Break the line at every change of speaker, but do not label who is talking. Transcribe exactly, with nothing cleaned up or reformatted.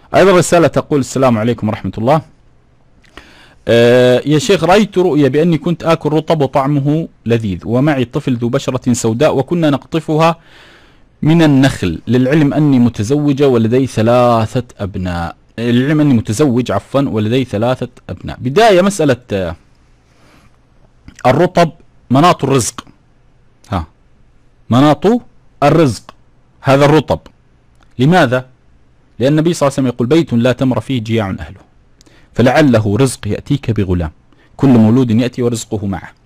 أيضا رسالة تقول: السلام عليكم ورحمة الله. آه يا شيخ، رأيت رؤيا بأني كنت آكل رطب وطعمه لذيذ، ومعي طفل ذو بشرة سوداء، وكنا نقطفها من النخل، للعلم أني متزوجة ولدي ثلاثة أبناء. للعلم أني متزوج عفوا ولدي ثلاثة أبناء. بداية مسألة آه الرطب مناط الرزق، ها مناط الرزق هذا الرطب. لماذا؟ لأن النبي صلى الله عليه وسلم يقول: بيت لا تمر فيه جياع أهله، فلعله رزق يأتيك بغلام، كل مولود يأتي ورزقه معه.